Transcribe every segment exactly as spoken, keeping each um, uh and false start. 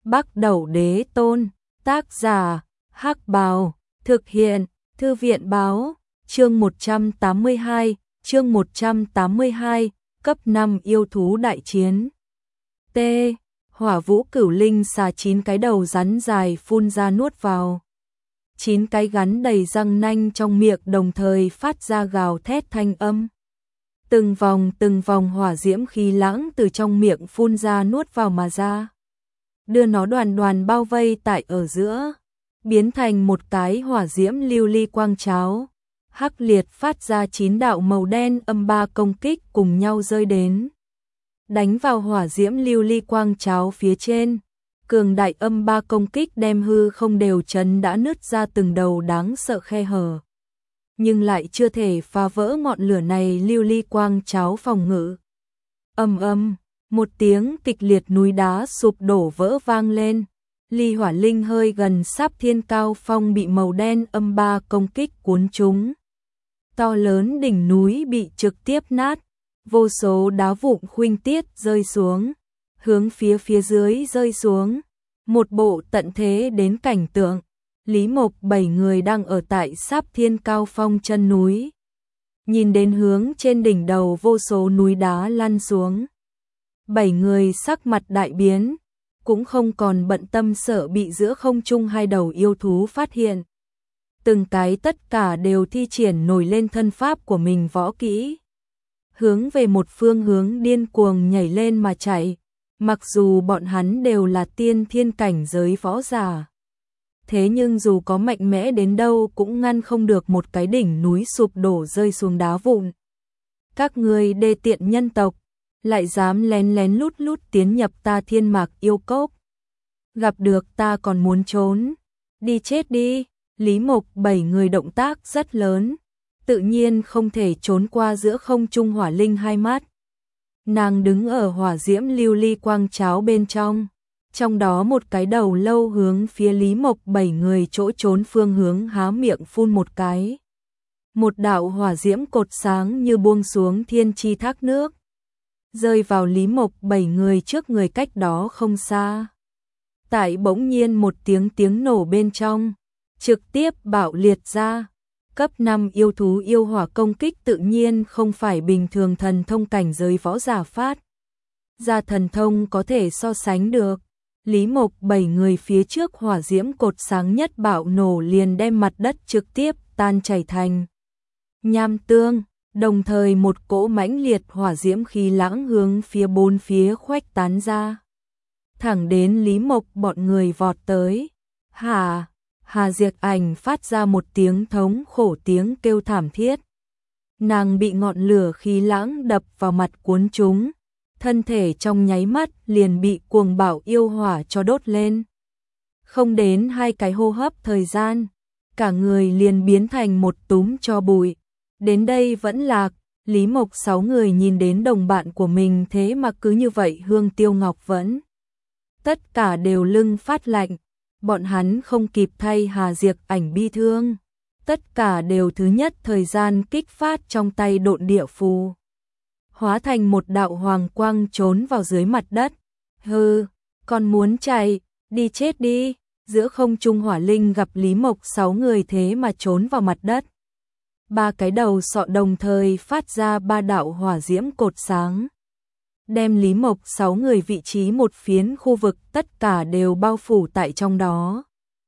Bắc Đẩu Đế Tôn, tác giả, Hắc Bào, thực hiện, Thư viện Báo, chương một trăm tám mươi hai, chương một trăm tám mươi hai, cấp năm yêu thú đại chiến. T. Hỏa Vũ Cửu Linh xà chín cái đầu rắn dài phun ra nuốt vào. Chín cái gắn đầy răng nanh trong miệng đồng thời phát ra gào thét thanh âm. Từng vòng từng vòng hỏa diễm khí lãng từ trong miệng phun ra nuốt vào mà ra. Đưa nó đoàn đoàn bao vây tại ở giữa, biến thành một cái hỏa diễm lưu ly quang cháo. Hắc liệt phát ra chín đạo màu đen âm ba công kích cùng nhau rơi đến. Đánh vào hỏa diễm lưu ly quang cháo phía trên. Cường đại âm ba công kích đem hư không đều chấn đã nứt ra từng đầu đáng sợ khe hở. Nhưng lại chưa thể phá vỡ ngọn lửa này lưu ly quang cháo phòng ngự. Âm âm, một tiếng kịch liệt núi đá sụp đổ vỡ vang lên. Ly Hỏa Linh hơi gần sắp thiên cao phong bị màu đen âm ba công kích cuốn trúng. To lớn đỉnh núi bị trực tiếp nát, vô số đá vụn khuynh tiết rơi xuống, hướng phía phía dưới rơi xuống. Một bộ tận thế đến cảnh tượng. Lý Mộc bảy người đang ở tại sáp thiên cao phong chân núi. Nhìn đến hướng trên đỉnh đầu vô số núi đá lăn xuống. Bảy người sắc mặt đại biến, cũng không còn bận tâm sợ bị giữa không trung hai đầu yêu thú phát hiện. Từng cái tất cả đều thi triển nổi lên thân pháp của mình võ kỹ. Hướng về một phương hướng điên cuồng nhảy lên mà chạy. Mặc dù bọn hắn đều là tiên thiên cảnh giới võ giả. Thế nhưng dù có mạnh mẽ đến đâu cũng ngăn không được một cái đỉnh núi sụp đổ rơi xuống đá vụn. Các ngươi đê tiện nhân tộc, lại dám lén lén lút lút tiến nhập ta Thiên Mạc yêu cốc. Gặp được ta còn muốn trốn, đi chết đi. Lý Mộc bảy người động tác rất lớn, tự nhiên không thể trốn qua giữa không trung hỏa linh hai mắt. Nàng đứng ở hỏa diễm lưu ly quang cháo bên trong, trong đó một cái đầu lâu hướng phía Lý Mộc bảy người chỗ trốn phương hướng há miệng phun một cái. Một đạo hỏa diễm cột sáng như buông xuống thiên chi thác nước, rơi vào Lý Mộc bảy người trước người cách đó không xa. Tại bỗng nhiên một tiếng tiếng nổ bên trong, trực tiếp bạo liệt ra. Cấp năm yêu thú yêu hỏa công kích tự nhiên không phải bình thường thần thông cảnh giới võ giả phát ra thần thông có thể so sánh được. Lý Mộc bảy người phía trước hỏa diễm cột sáng nhất bạo nổ liền đem mặt đất trực tiếp tan chảy thành nham tương, đồng thời một cỗ mãnh liệt hỏa diễm khí lãng hướng phía bốn phía khuếch tán ra. Thẳng đến Lý Mộc bọn người vọt tới. Hà, Hà Diệt Ảnh phát ra một tiếng thống khổ tiếng kêu thảm thiết. Nàng bị ngọn lửa khí lãng đập vào mặt cuốn trúng. Thân thể trong nháy mắt liền bị cuồng bạo yêu hỏa cho đốt lên. Không đến hai cái hô hấp thời gian, cả người liền biến thành một túm tro bụi. Đến đây vẫn lạc, Lý Mộc sáu người nhìn đến đồng bạn của mình thế mà cứ như vậy hương tiêu ngọc vẫn. Tất cả đều lưng phát lạnh, bọn hắn không kịp thay Hà Diệt Ảnh bi thương. Tất cả đều thứ nhất thời gian kích phát trong tay độn địa phù. Hóa thành một đạo hoàng quang trốn vào dưới mặt đất. Hừ, còn muốn chạy, đi chết đi. Giữa không trung hỏa linh gặp Lý Mộc sáu người thế mà trốn vào mặt đất. Ba cái đầu sọ đồng thời phát ra ba đạo hỏa diễm cột sáng. Đem Lý Mộc sáu người vị trí một phiến khu vực tất cả đều bao phủ tại trong đó.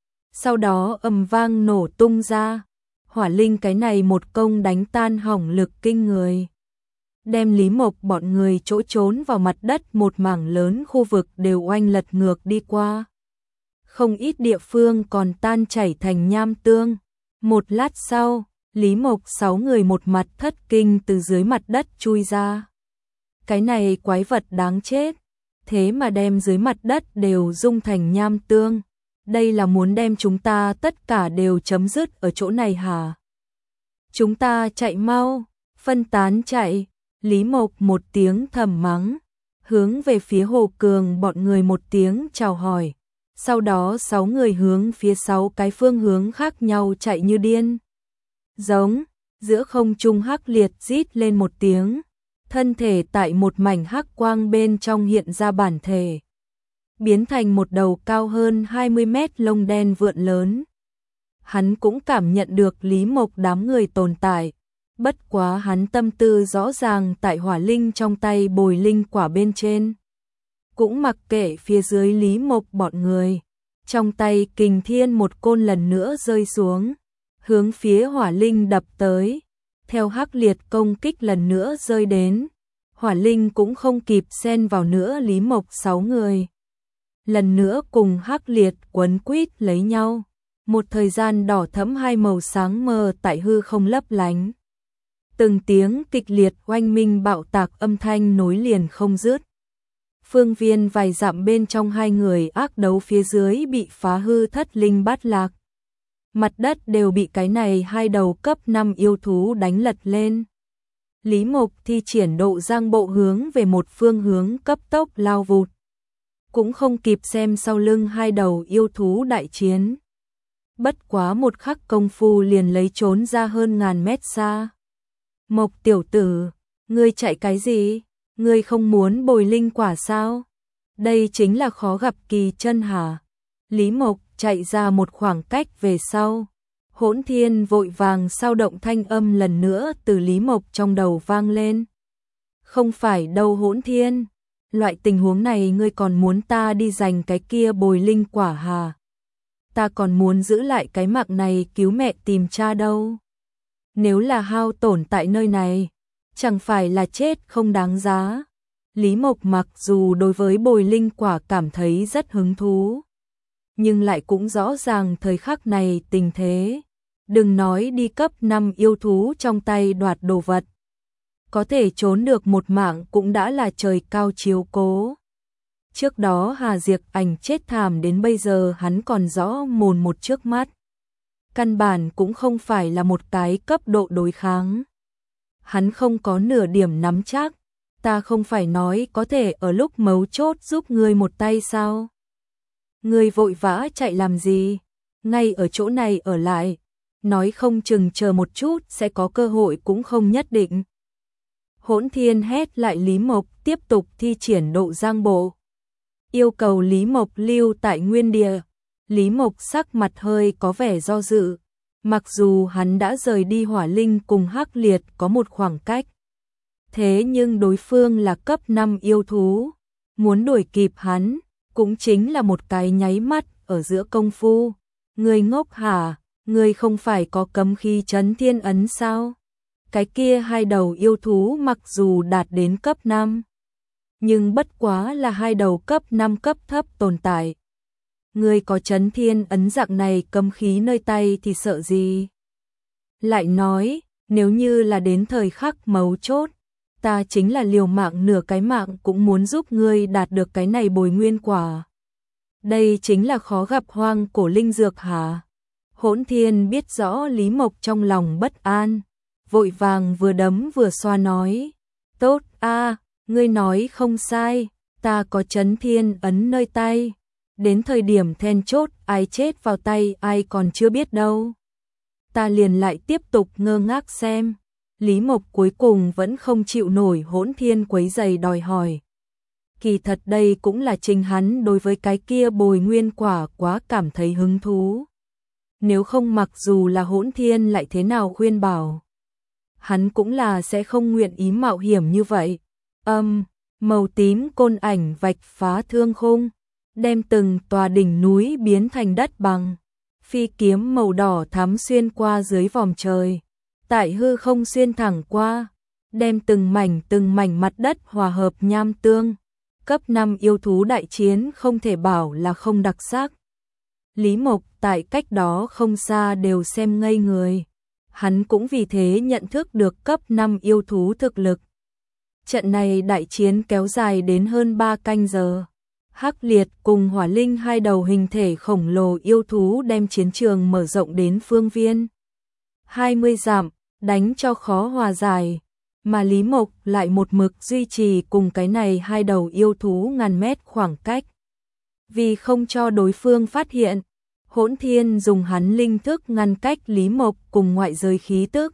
Sau đó ầm vang nổ tung ra. Hỏa linh cái này một công đánh tan hỏng lực kinh người. Đem Lý Mộc bọn người chỗ trốn vào mặt đất một mảng lớn khu vực đều oanh lật ngược đi qua. Không ít địa phương còn tan chảy thành nham tương. Một lát sau, Lý Mộc sáu người một mặt thất kinh từ dưới mặt đất chui ra. Cái này quái vật đáng chết, thế mà đem dưới mặt đất đều dung thành nham tương. Đây là muốn đem chúng ta tất cả đều chấm dứt ở chỗ này hả? Chúng ta chạy mau, phân tán chạy. Lý Mộc một tiếng thầm mắng, hướng về phía Hồ Cường bọn người một tiếng chào hỏi. Sau đó sáu người hướng phía sáu cái phương hướng khác nhau chạy như điên. Giống, giữa không trung hắc liệt rít lên một tiếng. Thân thể tại một mảnh hắc quang bên trong hiện ra bản thể. biến thành một đầu cao hơn hai mươi mét lông đen vượn lớn. Hắn cũng cảm nhận được Lý Mộc đám người tồn tại, bất quá hắn tâm tư rõ ràng tại hỏa linh trong tay bồi linh quả bên trên. Cũng mặc kệ phía dưới Lý Mộc bọn người, trong tay Kình Thiên một côn lần nữa rơi xuống, hướng phía hỏa linh đập tới, theo hắc liệt công kích lần nữa rơi đến, hỏa linh cũng không kịp xen vào nữa Lý Mộc sáu người. Lần nữa cùng hắc liệt quấn quýt lấy nhau, một thời gian đỏ thẫm hai màu sáng mờ tại hư không lấp lánh. Từng tiếng kịch liệt oanh minh bạo tạc âm thanh nối liền không dứt. Phương viên vài dặm bên trong hai người ác đấu phía dưới bị phá hư thất linh bát lạc. Mặt đất đều bị cái này hai đầu cấp năm yêu thú đánh lật lên. Lý Mộc thi triển độ giang bộ hướng về một phương hướng cấp tốc lao vụt. Cũng không kịp xem sau lưng hai đầu yêu thú đại chiến. Bất quá một khắc công phu liền lấy trốn ra hơn ngàn mét xa. Mộc tiểu tử, ngươi chạy cái gì? Ngươi không muốn bồi linh quả sao? Đây chính là khó gặp kỳ chân hả? Lý Mộc chạy ra một khoảng cách về sau. Hỗn Thiên vội vàng sao động thanh âm lần nữa từ Lý Mộc trong đầu vang lên. Không phải đâu Hỗn Thiên, loại tình huống này ngươi còn muốn ta đi giành cái kia bồi linh quả hả? Ta còn muốn giữ lại cái mạng này cứu mẹ tìm cha đâu. Nếu là hao tổn tại nơi này, chẳng phải là chết không đáng giá. Lý Mộc mặc dù đối với bồi linh quả cảm thấy rất hứng thú, nhưng lại cũng rõ ràng thời khắc này tình thế. Đừng nói đi cấp năm yêu thú trong tay đoạt đồ vật. Có thể trốn được một mạng cũng đã là trời cao chiếu cố. Trước đó Hà Diệp Ảnh chết thảm đến bây giờ hắn còn rõ mồn một trước mắt. Căn bản cũng không phải là một cái cấp độ đối kháng. Hắn không có nửa điểm nắm chắc. Ta không phải nói có thể ở lúc mấu chốt giúp ngươi một tay sao? Ngươi vội vã chạy làm gì? Ngay ở chỗ này ở lại. Nói không chừng chờ một chút sẽ có cơ hội cũng không nhất định. Hỗn Thiên hét lại Lý Mộc tiếp tục thi triển độ giang bộ. Yêu cầu Lý Mộc lưu tại nguyên địa. Lý Mộc sắc mặt hơi có vẻ do dự. Mặc dù hắn đã rời đi hỏa linh cùng hắc liệt có một khoảng cách. Thế nhưng đối phương là cấp năm yêu thú. Muốn đuổi kịp hắn, cũng chính là một cái nháy mắt ở giữa công phu. Người ngốc hả? Người không phải có cấm khí trấn thiên ấn sao? Cái kia hai đầu yêu thú mặc dù đạt đến cấp năm, nhưng bất quá là hai đầu cấp năm cấp thấp tồn tại. Người có trấn thiên ấn dạng này cấm khí nơi tay thì sợ gì? Lại nói, nếu như là đến thời khắc mấu chốt, ta chính là liều mạng nửa cái mạng cũng muốn giúp ngươi đạt được cái này bồi nguyên quả. Đây chính là khó gặp hoang cổ linh dược hả? Hỗn Thiên biết rõ Lý Mộc trong lòng bất an, vội vàng vừa đấm vừa xoa nói. Tốt a, ngươi nói không sai, ta có trấn thiên ấn nơi tay. Đến thời điểm then chốt ai chết vào tay ai còn chưa biết đâu. Ta liền lại tiếp tục ngơ ngác xem. Lý Mộc cuối cùng vẫn không chịu nổi Hỗn Thiên quấy giày đòi hỏi. Kỳ thật đây cũng là chính hắn đối với cái kia bồi nguyên quả quá cảm thấy hứng thú. Nếu không mặc dù là Hỗn Thiên lại thế nào khuyên bảo, hắn cũng là sẽ không nguyện ý mạo hiểm như vậy. Âm, màu tím côn ảnh vạch phá thương khung, đem từng tòa đỉnh núi biến thành đất bằng. Phi kiếm màu đỏ thắm xuyên qua dưới vòm trời, tại hư không xuyên thẳng qua, đem từng mảnh từng mảnh mặt đất hòa hợp nham tương. Cấp năm yêu thú đại chiến không thể bảo là không đặc sắc. Lý Mộc tại cách đó không xa đều xem ngây người. Hắn cũng vì thế nhận thức được cấp năm yêu thú thực lực. Trận này đại chiến kéo dài đến hơn ba canh giờ. Hắc Liệt cùng Hỏa Linh hai đầu hình thể khổng lồ yêu thú đem chiến trường mở rộng đến phương viên hai mươi dặm, đánh cho khó hòa giải. Mà Lý Mộc lại một mực duy trì cùng cái này hai đầu yêu thú ngàn mét khoảng cách. Vì không cho đối phương phát hiện, Hỗn Thiên dùng hắn linh thức ngăn cách Lý Mộc cùng ngoại giới khí tức.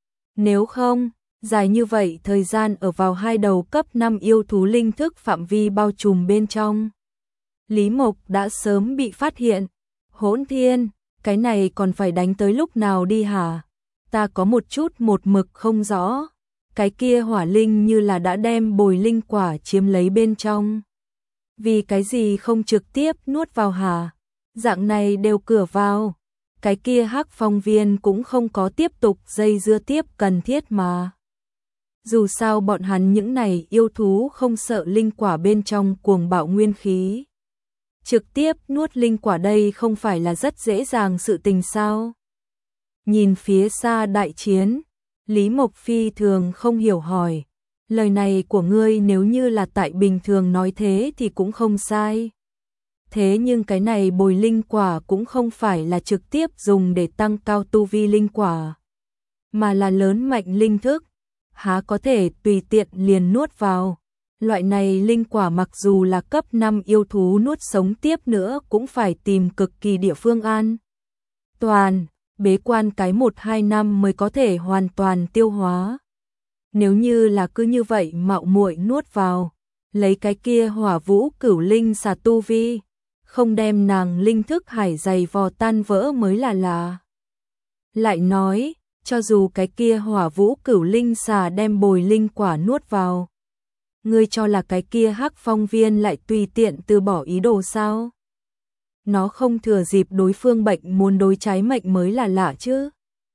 Nếu không, dài như vậy thời gian ở vào hai đầu cấp năm yêu thú linh thức phạm vi bao trùm bên trong. Lý Mộc đã sớm bị phát hiện. Hỗn Thiên, cái này còn phải đánh tới lúc nào đi hả? Ta có một chút một mực không rõ. Cái kia hỏa linh như là đã đem bồi linh quả chiếm lấy bên trong. Vì cái gì không trực tiếp nuốt vào hả? Dạng này đều cửa vào. Cái kia Hắc Phong Viên cũng không có tiếp tục dây dưa tiếp cần thiết mà. Dù sao bọn hắn những này yêu thú không sợ linh quả bên trong cuồng bạo nguyên khí. Trực tiếp nuốt linh quả đây không phải là rất dễ dàng sự tình sao? Nhìn phía xa đại chiến, Lý Mộc Phi thường không hiểu hỏi. Lời này của ngươi nếu như là tại bình thường nói thế thì cũng không sai. Thế nhưng cái này bồi linh quả cũng không phải là trực tiếp dùng để tăng cao tu vi linh quả, mà là lớn mạnh linh thức, há có thể tùy tiện liền nuốt vào. Loại này linh quả mặc dù là cấp năm yêu thú nuốt sống tiếp nữa cũng phải tìm cực kỳ địa phương an toàn, bế quan cái một hai năm mới có thể hoàn toàn tiêu hóa. Nếu như là cứ như vậy mạo muội nuốt vào, lấy cái kia hỏa vũ cửu linh xà tu vi, không đem nàng linh thức hải dày vò tan vỡ mới là lạ. Lại nói, cho dù cái kia hỏa vũ cửu linh xà đem bồi linh quả nuốt vào, ngươi cho là cái kia Hắc Phong Viên lại tùy tiện từ bỏ ý đồ sao? Nó không thừa dịp đối phương bệnh muốn đối trái mệnh mới là lạ chứ.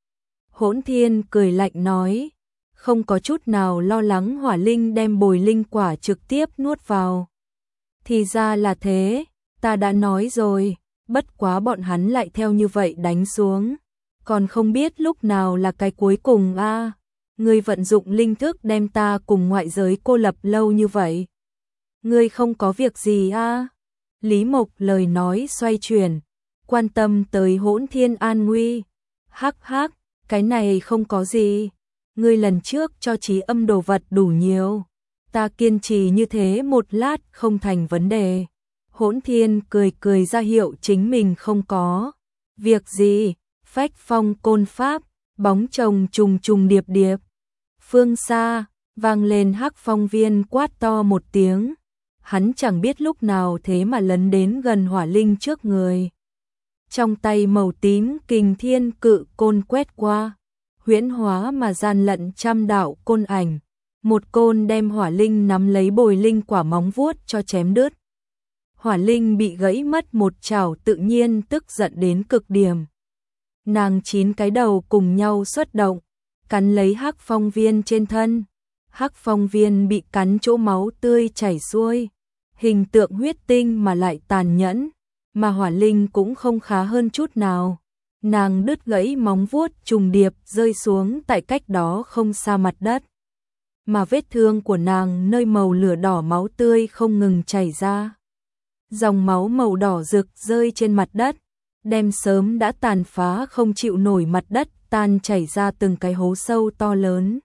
Hỗn Thiên cười lạnh nói, không có chút nào lo lắng hỏa linh đem bồi linh quả trực tiếp nuốt vào. Thì ra là thế, ta đã nói rồi, bất quá bọn hắn lại theo như vậy đánh xuống. Còn không biết lúc nào là cái cuối cùng a. À, ngươi vận dụng linh thức đem ta cùng ngoại giới cô lập lâu như vậy. Ngươi không có việc gì a? À? Lý Mộc lời nói xoay chuyển, quan tâm tới Hỗn Thiên an nguy. Hắc hắc, cái này không có gì. Ngươi lần trước cho trí âm đồ vật đủ nhiều. Ta kiên trì như thế một lát không thành vấn đề. Hỗn Thiên cười cười ra hiệu chính mình không có việc gì. Phách phong côn pháp, bóng chồng trùng trùng điệp điệp. Phương xa, vang lên Hắc Phong Viên quát to một tiếng. Hắn chẳng biết lúc nào thế mà lấn đến gần hỏa linh trước người. Trong tay màu tím kình thiên cự côn quét qua, huyễn hóa mà gian lận trăm đạo côn ảnh. Một côn đem hỏa linh nắm lấy bồi linh quả móng vuốt cho chém đứt. Hỏa linh bị gãy mất một chảo tự nhiên tức giận đến cực điểm. Nàng chín cái đầu cùng nhau xuất động, cắn lấy Hắc Phong Viên trên thân. Hắc Phong Viên bị cắn chỗ máu tươi chảy xuôi, hình tượng huyết tinh mà lại tàn nhẫn, mà hỏa linh cũng không khá hơn chút nào. Nàng đứt gãy móng vuốt trùng điệp rơi xuống tại cách đó không xa mặt đất. Mà vết thương của nàng nơi màu lửa đỏ máu tươi không ngừng chảy ra. Dòng máu màu đỏ rực rơi trên mặt đất, đem sớm đã tàn phá không chịu nổi mặt đất tan chảy ra từng cái hố sâu to lớn.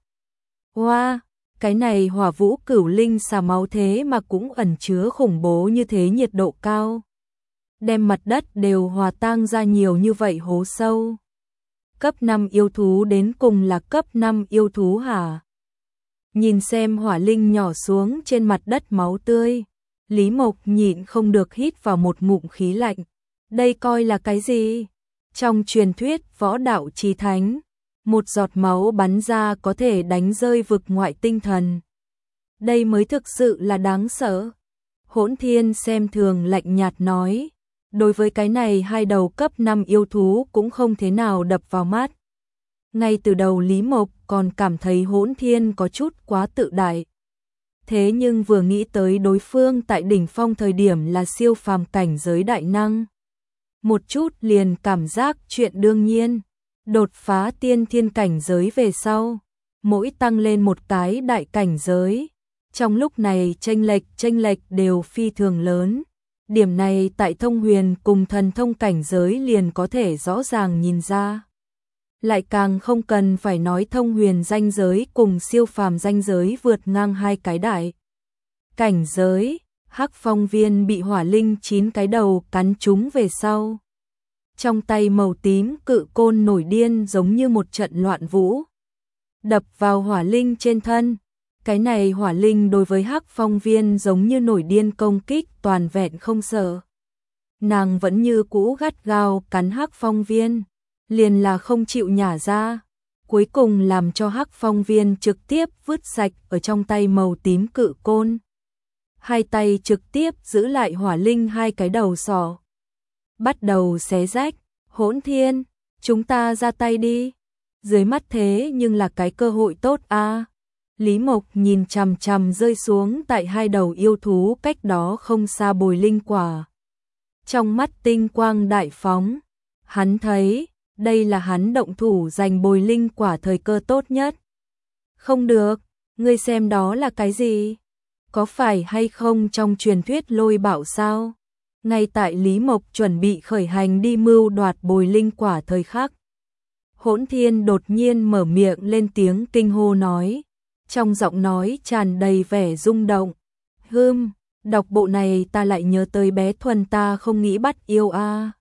Hoa, wow, cái này hỏa vũ cửu linh xà máu thế mà cũng ẩn chứa khủng bố như thế nhiệt độ cao. Đem mặt đất đều hòa tan ra nhiều như vậy hố sâu. Cấp năm yêu thú đến cùng là cấp năm yêu thú hả? Nhìn xem hỏa linh nhỏ xuống trên mặt đất máu tươi, Lý Mộc nhịn không được hít vào một ngụm khí lạnh. Đây coi là cái gì? Trong truyền thuyết võ đạo chí thánh, một giọt máu bắn ra có thể đánh rơi vực ngoại tinh thần. Đây mới thực sự là đáng sợ. Hỗn Thiên xem thường lạnh nhạt nói, đối với cái này hai đầu cấp năm yêu thú cũng không thế nào đập vào mắt. Ngay từ đầu Lý Mộc còn cảm thấy Hỗn Thiên có chút quá tự đại. Thế nhưng vừa nghĩ tới đối phương tại đỉnh phong thời điểm là siêu phàm cảnh giới đại năng, một chút liền cảm giác chuyện đương nhiên. Đột phá tiên thiên cảnh giới về sau, mỗi tăng lên một cái đại cảnh giới, trong lúc này chênh lệch chênh lệch đều phi thường lớn. Điểm này tại thông huyền cùng thần thông cảnh giới liền có thể rõ ràng nhìn ra. Lại càng không cần phải nói thông huyền danh giới cùng siêu phàm danh giới vượt ngang hai cái đại cảnh giới. Hắc Phong Viên bị hỏa linh chín cái đầu cắn trúng về sau, trong tay màu tím cự côn nổi điên giống như một trận loạn vũ, đập vào hỏa linh trên thân. Cái này hỏa linh đối với Hắc Phong Viên giống như nổi điên công kích toàn vẹn không sợ. Nàng vẫn như cũ gắt gao cắn Hắc Phong Viên, liền là không chịu nhả ra, cuối cùng làm cho Hắc Phong Viên trực tiếp vứt sạch ở trong tay màu tím cự côn. Hai tay trực tiếp giữ lại hỏa linh hai cái đầu sọ. Bắt đầu xé rách, Hỗn Thiên, chúng ta ra tay đi. Dưới mắt thế nhưng là cái cơ hội tốt a. Lý Mộc nhìn chằm chằm rơi xuống tại hai đầu yêu thú cách đó không xa bồi linh quả. Trong mắt tinh quang đại phóng, hắn thấy, đây là hắn động thủ giành bồi linh quả thời cơ tốt nhất. Không được, ngươi xem đó là cái gì? Có phải hay không trong truyền thuyết lôi bạo sao? Ngay tại Lý Mộc chuẩn bị khởi hành đi mưu đoạt bồi linh quả thời khắc. Hỗn Thiên đột nhiên mở miệng lên tiếng kinh hô nói, trong giọng nói tràn đầy vẻ rung động. Hừm, đọc bộ này ta lại nhớ tới bé Thuần ta không nghĩ bắt yêu a.